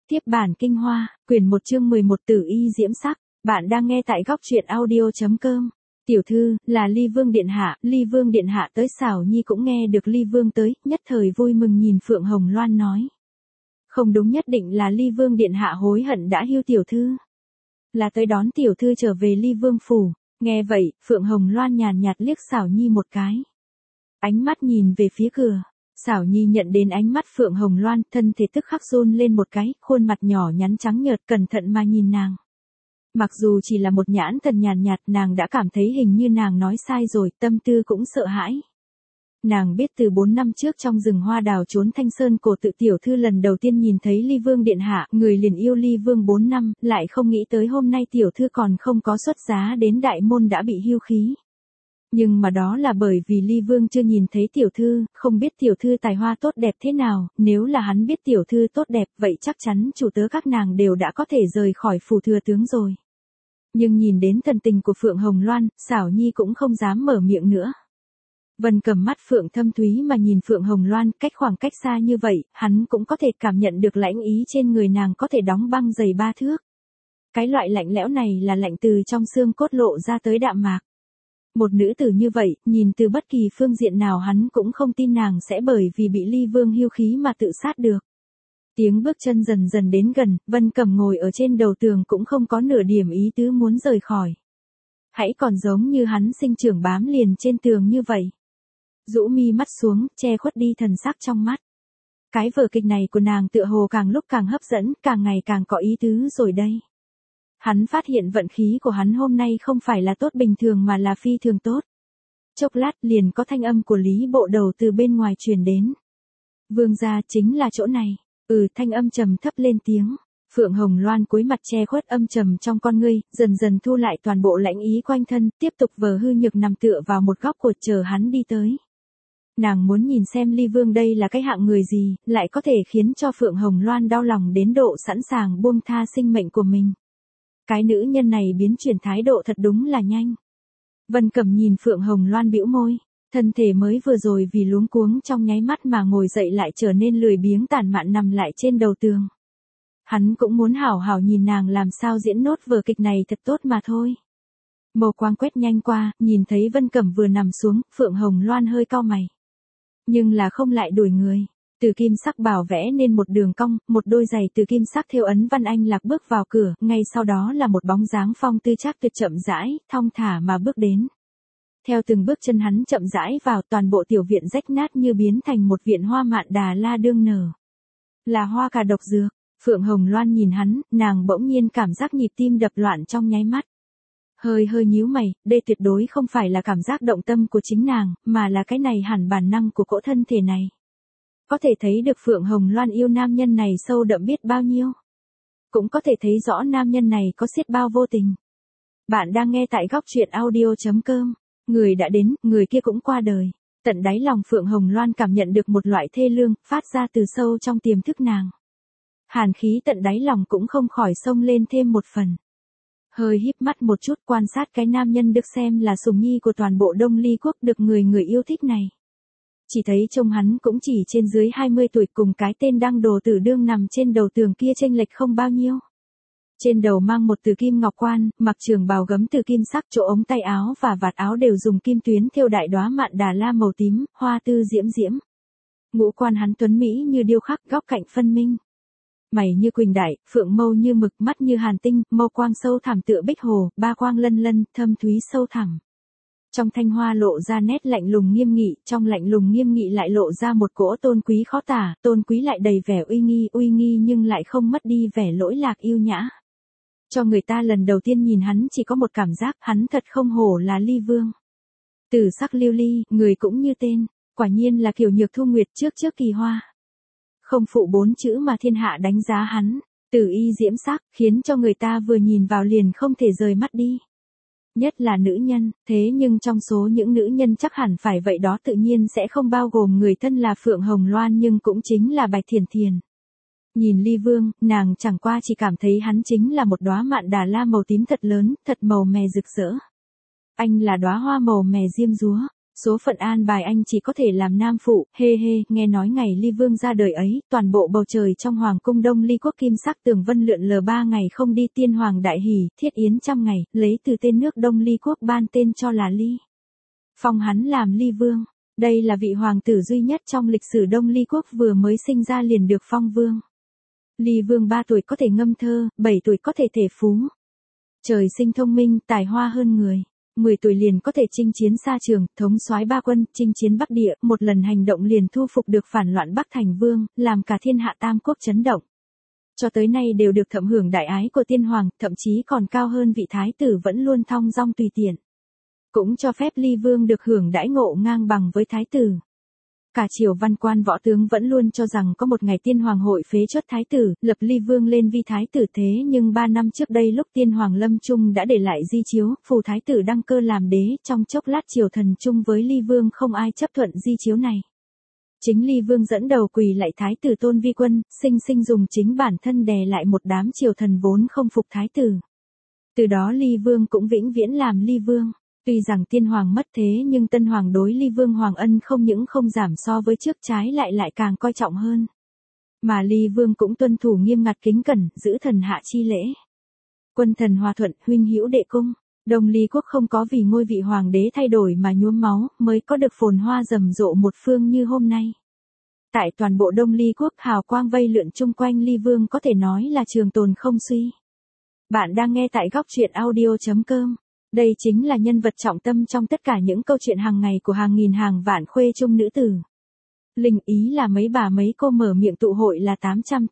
Tiếp bản kinh hoa, quyển 1 chương 11 Tử y diễm sắc, bạn đang nghe tại góc truyện audio.com. Tiểu thư, là Ly Vương Điện Hạ tới. Xảo Nhi cũng nghe được Ly Vương tới, nhất thời vui mừng nhìn Phượng Hồng Loan nói. Không đúng, nhất định là Ly Vương Điện Hạ hối hận đã hiu tiểu thư. Là tới đón tiểu thư trở về Ly Vương phủ. Nghe vậy, Phượng Hồng Loan nhàn nhạt liếc Xảo Nhi một cái. Ánh mắt nhìn về phía cửa. Xảo Nhi nhận đến ánh mắt Phượng Hồng Loan, thân thể tức khắc run lên một cái, khuôn mặt nhỏ nhắn trắng nhợt cẩn thận mà nhìn nàng. Mặc dù chỉ là một nhãn thần nhàn nhạt, nàng đã cảm thấy hình như nàng nói sai rồi, tâm tư cũng sợ hãi. Nàng biết từ 4 năm trước trong rừng hoa đào trốn Thanh Sơn cổ tự tiểu thư lần đầu tiên nhìn thấy Ly Vương Điện Hạ, người liền yêu Ly Vương 4 năm, lại không nghĩ tới hôm nay tiểu thư còn không có xuất giá đến đại môn đã bị hiu khí. Nhưng mà đó là bởi vì Ly Vương chưa nhìn thấy tiểu thư, không biết tiểu thư tài hoa tốt đẹp thế nào, nếu là hắn biết tiểu thư tốt đẹp, vậy chắc chắn chủ tớ các nàng đều đã có thể rời khỏi phủ thừa tướng rồi. Nhưng nhìn đến thần tình của Phượng Hồng Loan, Xảo Nhi cũng không dám mở miệng nữa. Vân Cầm mắt Phượng thâm thúy mà nhìn Phượng Hồng Loan, khoảng cách xa như vậy, hắn cũng có thể cảm nhận được lãnh ý trên người nàng có thể đóng băng dày 3 thước. Cái loại lạnh lẽo này là lạnh từ trong xương cốt lộ ra tới đạm mạc. Một nữ tử như vậy, nhìn từ bất kỳ phương diện nào hắn cũng không tin nàng sẽ bởi vì bị Ly Vương hiu khí mà tự sát được. Tiếng bước chân dần dần đến gần, Vân Cầm ngồi ở trên đầu tường cũng không có nửa điểm ý tứ muốn rời khỏi. Hãy còn giống như hắn sinh trưởng bám liền trên tường như vậy. Rũ mi mắt xuống, che khuất đi thần sắc trong mắt. Cái vở kịch này của nàng tựa hồ càng lúc càng hấp dẫn, càng ngày càng có ý tứ rồi đây. Hắn phát hiện vận khí của hắn hôm nay không phải là tốt bình thường mà là phi thường tốt. Chốc lát liền có thanh âm của Lý Bộ Đầu từ bên ngoài truyền đến. Vương gia, chính là chỗ này. Thanh âm trầm thấp lên tiếng. Phượng Hồng Loan cúi mặt che khuất âm trầm trong con ngươi, dần dần thu lại toàn bộ lãnh ý quanh thân, tiếp tục vờ hư nhược nằm tựa vào một góc cột chờ hắn đi tới. Nàng muốn nhìn xem Ly Vương đây là cái hạng người gì, lại có thể khiến cho Phượng Hồng Loan đau lòng đến độ sẵn sàng buông tha sinh mệnh của mình. Cái nữ nhân này biến chuyển thái độ thật đúng là nhanh. Vân Cầm nhìn Phượng Hồng Loan bĩu môi, thân thể mới vừa rồi vì luống cuống trong nháy mắt mà ngồi dậy lại trở nên lười biếng tản mạn nằm lại trên đầu tường. Hắn cũng muốn hảo hảo nhìn nàng làm sao diễn nốt vở kịch này thật tốt mà thôi. Màu quang quét nhanh qua, nhìn thấy Vân Cầm vừa nằm xuống, Phượng Hồng Loan hơi cau mày. Nhưng là không lại đuổi người. Từ kim sắc bảo vẽ nên một đường cong, một đôi giày từ kim sắc thêu ấn văn anh lạc bước vào cửa, ngay sau đó là một bóng dáng phong tư chắc tuyệt chậm rãi, thong thả mà bước đến. Theo từng bước chân hắn chậm rãi vào, toàn bộ tiểu viện rách nát như biến thành một viện hoa mạn đà la đương nở. Là hoa cà độc dược. Phượng Hồng Loan nhìn hắn, nàng bỗng nhiên cảm giác nhịp tim đập loạn trong nháy mắt. Hơi nhíu mày, đây tuyệt đối không phải là cảm giác động tâm của chính nàng, mà là cái này hẳn bản năng của cỗ thân thể này. Có thể thấy được Phượng Hồng Loan yêu nam nhân này sâu đậm biết bao nhiêu. Cũng có thể thấy rõ nam nhân này có xiết bao vô tình. Bạn đang nghe tại góc truyện audio.com. Người đã đến, người kia cũng qua đời. Tận đáy lòng Phượng Hồng Loan cảm nhận được một loại thê lương, phát ra từ sâu trong tiềm thức nàng. Hàn khí tận đáy lòng cũng không khỏi xông lên thêm một phần. Hơi híp mắt một chút quan sát cái nam nhân được xem là sủng nhi của toàn bộ Đông Ly quốc được người yêu thích này. Chỉ thấy trông hắn cũng chỉ trên dưới 20 tuổi, cùng cái tên đăng đồ tử đương nằm trên đầu tường kia chênh lệch không bao nhiêu. Trên đầu mang một từ kim ngọc quan, mặc trường bào gấm từ kim sắc, chỗ ống tay áo và vạt áo đều dùng kim tuyến thêu đại đóa mạn đà la màu tím, hoa tư diễm diễm. Ngũ quan hắn tuấn mỹ như điêu khắc, góc cạnh phân minh. Mày như quỳnh đại, phượng mâu như mực, mắt như hàn tinh, mâu quang sâu thẳm tựa bích hồ, ba quang lân lân, thâm thúy sâu thẳm. Trong thanh hoa lộ ra nét lạnh lùng nghiêm nghị, trong lạnh lùng nghiêm nghị lại lộ ra một cỗ tôn quý khó tả, tôn quý lại đầy vẻ uy nghi nhưng lại không mất đi vẻ lỗi lạc yêu nhã. Cho người ta lần đầu tiên nhìn hắn chỉ có một cảm giác, hắn thật không hổ là Ly Vương. Tử sắc lưu ly, người cũng như tên, quả nhiên là kiểu nhược thu nguyệt trước kỳ hoa. Không phụ 4 chữ mà thiên hạ đánh giá hắn, tử y diễm sắc, khiến cho người ta vừa nhìn vào liền không thể rời mắt đi. Nhất là nữ nhân, thế nhưng trong số những nữ nhân chắc hẳn phải vậy đó tự nhiên sẽ không bao gồm người thân là Phượng Hồng Loan nhưng cũng chính là Bạch Thiền Thiền. Nhìn Ly Vương, nàng chẳng qua chỉ cảm thấy hắn chính là một đóa mạn đà la màu tím thật lớn, thật màu mè rực rỡ. Anh là đóa hoa màu mè diêm dúa, Số phận an bài anh chỉ có thể làm nam phụ, hê hê, nghe nói ngày Ly Vương ra đời ấy, toàn bộ bầu trời trong hoàng cung Đông Ly quốc kim sắc tường vân lượn lờ 3 ngày không đi, tiên hoàng đại hỉ, thiết yến trăm ngày, lấy từ tên nước Đông Ly quốc ban tên cho là Ly. Phong hắn làm Ly Vương. Đây là vị hoàng tử duy nhất trong lịch sử Đông Ly quốc vừa mới sinh ra liền được phong vương. Ly Vương 3 tuổi có thể ngâm thơ, 7 tuổi có thể thể phú. Trời sinh thông minh, tài hoa hơn người. 10 tuổi liền có thể chinh chiến xa trường, thống soái 3 quân, chinh chiến Bắc Địa, một lần hành động liền thu phục được phản loạn Bắc Thành Vương, làm cả thiên hạ tam quốc chấn động. Cho tới nay đều được thậm hưởng đại ái của tiên hoàng, thậm chí còn cao hơn vị thái tử vẫn luôn thong dong tùy tiện. Cũng cho phép Ly Vương được hưởng đãi ngộ ngang bằng với thái tử. Cả triều văn quan võ tướng vẫn luôn cho rằng có một ngày tiên hoàng hội phế chốt thái tử, lập Ly Vương lên vi thái tử, thế nhưng 3 năm trước đây lúc tiên hoàng lâm chung đã để lại di chiếu, phù thái tử đăng cơ làm đế, trong chốc lát triều thần chung với Ly Vương không ai chấp thuận di chiếu này. Chính Ly Vương dẫn đầu quỳ lại thái tử Tôn Vi Quân, sinh dùng chính bản thân đè lại một đám triều thần vốn không phục thái tử. Từ đó Ly Vương cũng vĩnh viễn làm Ly Vương. Tuy rằng tiên hoàng mất thế nhưng tân hoàng đối Ly Vương hoàng ân không những không giảm so với trước, trái lại càng coi trọng hơn. Mà Ly Vương cũng tuân thủ nghiêm ngặt kính cẩn, giữ thần hạ chi lễ. Quân thần hòa thuận, huynh hữu đệ cung. Đông Ly quốc không có vì ngôi vị hoàng đế thay đổi mà nhuốm máu, mới có được phồn hoa rầm rộ một phương như hôm nay. Tại toàn bộ Đông Ly quốc, hào quang vây lượn chung quanh Ly Vương có thể nói là trường tồn không suy. Bạn đang nghe tại góc truyện audio.com. Đây chính là nhân vật trọng tâm trong tất cả những câu chuyện hàng ngày của hàng nghìn hàng vạn khuê trung nữ tử. Linh ý là mấy bà mấy cô mở miệng tụ hội là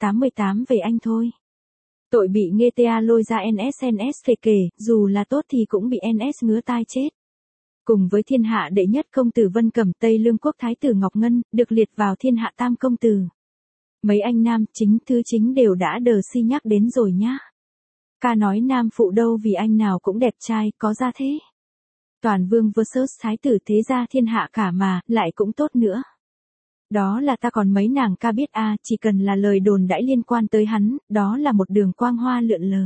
888 về anh thôi. Tội bị nghe TA lôi ra NSNS phê kể, dù là tốt thì cũng bị NS ngứa tai chết. Cùng với thiên hạ đệ nhất công tử Vân Cẩm, Tây Lương quốc thái tử Ngọc Ngân, được liệt vào thiên hạ tam công tử. Mấy anh nam chính thứ chính đều đã đờ si nhắc đến rồi nhá. Ca nói nam phụ đâu vì anh nào cũng đẹp trai, có ra thế. Toàn vương vs thái tử thế gia thiên hạ cả mà, lại cũng tốt nữa. Đó là ta còn mấy nàng ca biết chỉ cần là lời đồn đãi liên quan tới hắn, đó là một đường quang hoa lượn lờ.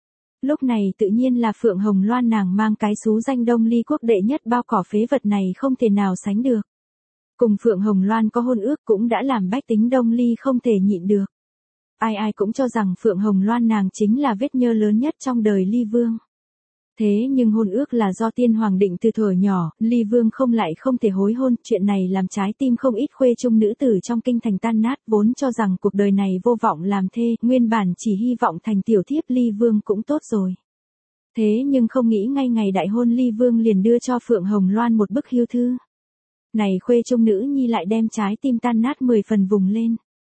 Lúc này tự nhiên là Phượng Hồng Loan, nàng mang cái xú danh Đông Ly quốc đệ nhất bao cỏ phế vật này không thể nào sánh được. Cùng Phượng Hồng Loan có hôn ước cũng đã làm bách tính Đông Ly không thể nhịn được. Ai cũng cho rằng Phượng Hồng Loan nàng chính là vết nhơ lớn nhất trong đời Ly Vương. Thế nhưng hôn ước là do tiên hoàng định từ thuở nhỏ, Ly Vương không thể hối hôn, chuyện này làm trái tim không ít khuê trung nữ tử trong kinh thành tan nát, vốn cho rằng cuộc đời này vô vọng làm thê, nguyên bản chỉ hy vọng thành tiểu thiếp Ly Vương cũng tốt rồi. Thế nhưng không nghĩ ngay ngày đại hôn Ly Vương liền đưa cho Phượng Hồng Loan một bức hưu thư. Này khuê trung nữ nhi lại đem trái tim tan nát 10 phần vùng lên.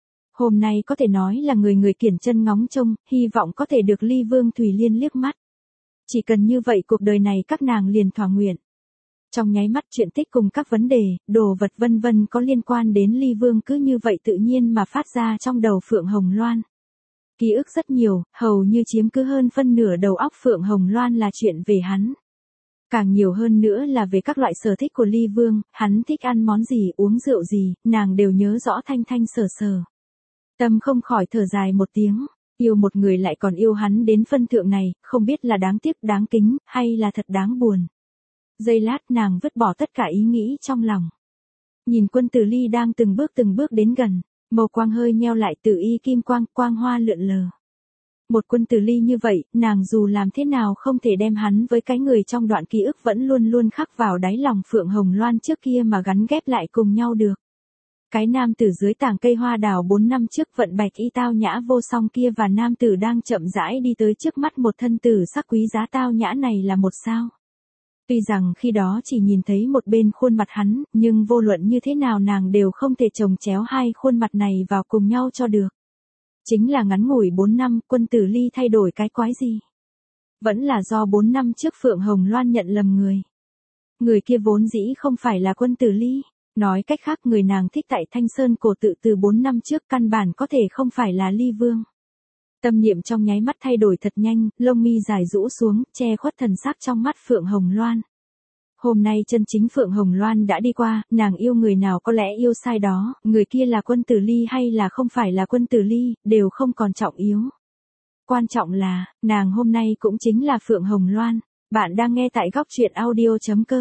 Hôm nay có thể nói là người kiển chân ngóng trông, hy vọng có thể được Ly Vương Thủy Liên liếc mắt. Chỉ cần như vậy cuộc đời này các nàng liền thỏa nguyện. Trong nháy mắt chuyện tích cùng các vấn đề, đồ vật vân vân có liên quan đến Ly Vương cứ như vậy tự nhiên mà phát ra trong đầu Phượng Hồng Loan. Ký ức rất nhiều, hầu như chiếm cứ hơn phân nửa đầu óc Phượng Hồng Loan là chuyện về hắn. Càng nhiều hơn nữa là về các loại sở thích của Ly Vương, hắn thích ăn món gì, uống rượu gì, nàng đều nhớ rõ thanh thanh sở sở. Tâm không khỏi thở dài một tiếng, yêu một người lại còn yêu hắn đến phân thượng này, không biết là đáng tiếc đáng kính, hay là thật đáng buồn. Giây lát nàng vứt bỏ tất cả ý nghĩ trong lòng. Nhìn Quân Tử Ly đang từng bước đến gần, màu quang hơi nheo lại, tự y kim quang hoa lượn lờ. Một Quân Tử Ly như vậy, nàng dù làm thế nào không thể đem hắn với cái người trong đoạn ký ức vẫn luôn khắc vào đáy lòng Phượng Hồng Loan trước kia mà gắn ghép lại cùng nhau được. Cái nam tử dưới tảng cây hoa đào 4 năm trước vận bạch y tao nhã vô song kia và nam tử đang chậm rãi đi tới trước mắt một thân tử sắc quý giá tao nhã này là một sao. Tuy rằng khi đó chỉ nhìn thấy một bên khuôn mặt hắn, nhưng vô luận như thế nào nàng đều không thể chồng chéo hai khuôn mặt này vào cùng nhau cho được. Chính là ngắn ngủi 4 năm, Quân Tử Ly thay đổi cái quái gì? Vẫn là do 4 năm trước Phượng Hồng Loan nhận lầm người. Người kia vốn dĩ không phải là Quân Tử Ly. Nói cách khác người nàng thích tại Thanh Sơn cổ tự từ 4 năm trước căn bản có thể không phải là Ly Vương. Tâm niệm trong nháy mắt thay đổi thật nhanh, lông mi dài rũ xuống, che khuất thần sắc trong mắt Phượng Hồng Loan. Hôm nay chân chính Phượng Hồng Loan đã đi qua, nàng yêu người nào có lẽ yêu sai đó, người kia là Quân Tử Ly hay là không phải là Quân Tử Ly, đều không còn trọng yếu. Quan trọng là, nàng hôm nay cũng chính là Phượng Hồng Loan. Bạn đang nghe tại góc truyện audio.com.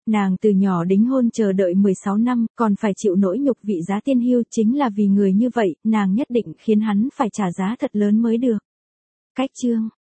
Nàng từ nhỏ đính hôn chờ đợi 16 năm, còn phải chịu nỗi nhục vị giá tiên hưu, chính là vì người như vậy, nàng nhất định khiến hắn phải trả giá thật lớn mới được. Cách chương